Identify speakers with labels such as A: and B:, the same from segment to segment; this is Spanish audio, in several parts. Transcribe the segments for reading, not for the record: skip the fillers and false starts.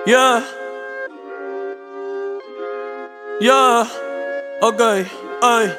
A: Yeah, yeah, ok, ay.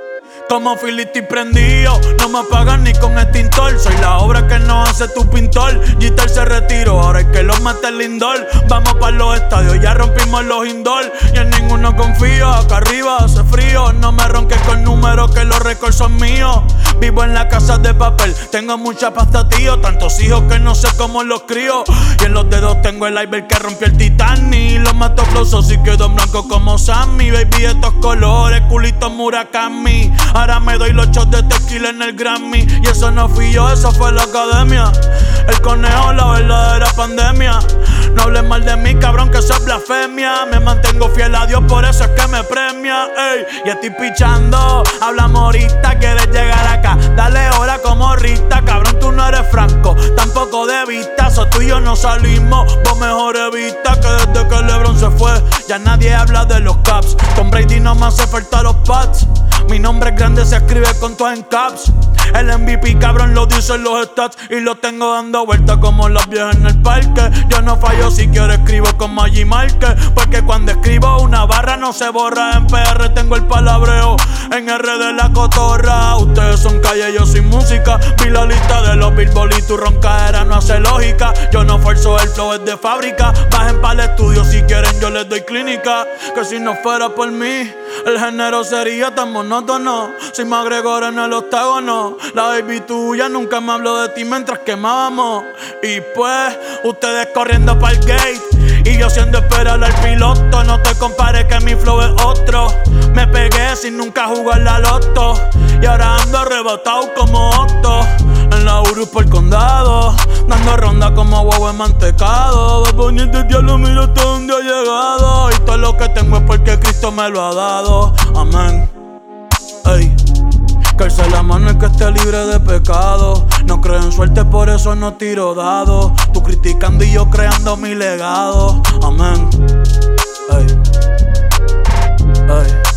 A: Como Filiti prendido, no me apagan ni con extintor. Soy la obra que no hace tu pintor. Gitter se retiró, ahora hay que los mate el lindor. Vamos para los estadios, ya rompimos los indoor. Y en ninguno confío, acá arriba hace frío. No me ronques con números que los récords son míos. Vivo en la casa de papel, tengo mucha pasta, tío. Tantos hijos que no sé cómo los crío. Y en los dedos tengo el iceberg que rompió el Titanic. Los mato flosos y quedo en blanco como Sammy. Baby, estos colores, culito Murakami. Ahora me doy los shots de tequila en el Grammy. Y eso no fui yo, eso fue la academia. El conejo, la verdadera pandemia. No hables mal de mí, cabrón, que eso es blasfemia. Me mantengo fiel a Dios, por eso es que me premia. Ey, y estoy pichando, hablamos ahorita, quieres llegar acá. Dale hora como Rita, cabrón, tú no eres franco, tampoco de vista. So tú y yo no salimos, vos mejor evita. Que desde que LeBron se fue, ya nadie habla de los Caps. Con Brady no me hace falta los Pats. Mi nombre es grande, se escribe con todo en caps. El MVP, cabrón, lo dicen los stats. Y lo tengo dando vueltas como las viejas en el parque. Yo no fallo, si quiero escribo con Maggi Márquez. Porque cuando escribo una barra no se borra. En PR tengo el palabreo, en RD la cotorra. Ustedes son calle, yo soy música. Vi la lista de los Billboard y tu roncaera no hace lógica. Yo no forzo, el flow es de fábrica. Bajen para el estudio, si quieren yo les doy clínica. Que si no fuera por mí, el género sería tan monótono. Soy McGregor en el octágono. La baby tuya nunca me habló de ti mientras quemábamos. Y pues, ustedes corriendo para el gate y yo siendo esperar al piloto. No te compares que mi flow es otro. Me pegué sin nunca jugar la loto. Y ahora ando arrebatado como Otto. En la Urus por el condado, dando ronda como huevo enmantecado. Bad Bunny desde diablo, mira hasta dónde ha llegado. Y todo lo que tengo es porque Cristo me lo ha dado. Amén. Ey, que alce la mano el que esté libre de pecado. No creo en suerte, por eso no tiro dados. Tú criticando y yo creando mi legado. Amén. Ey, ey.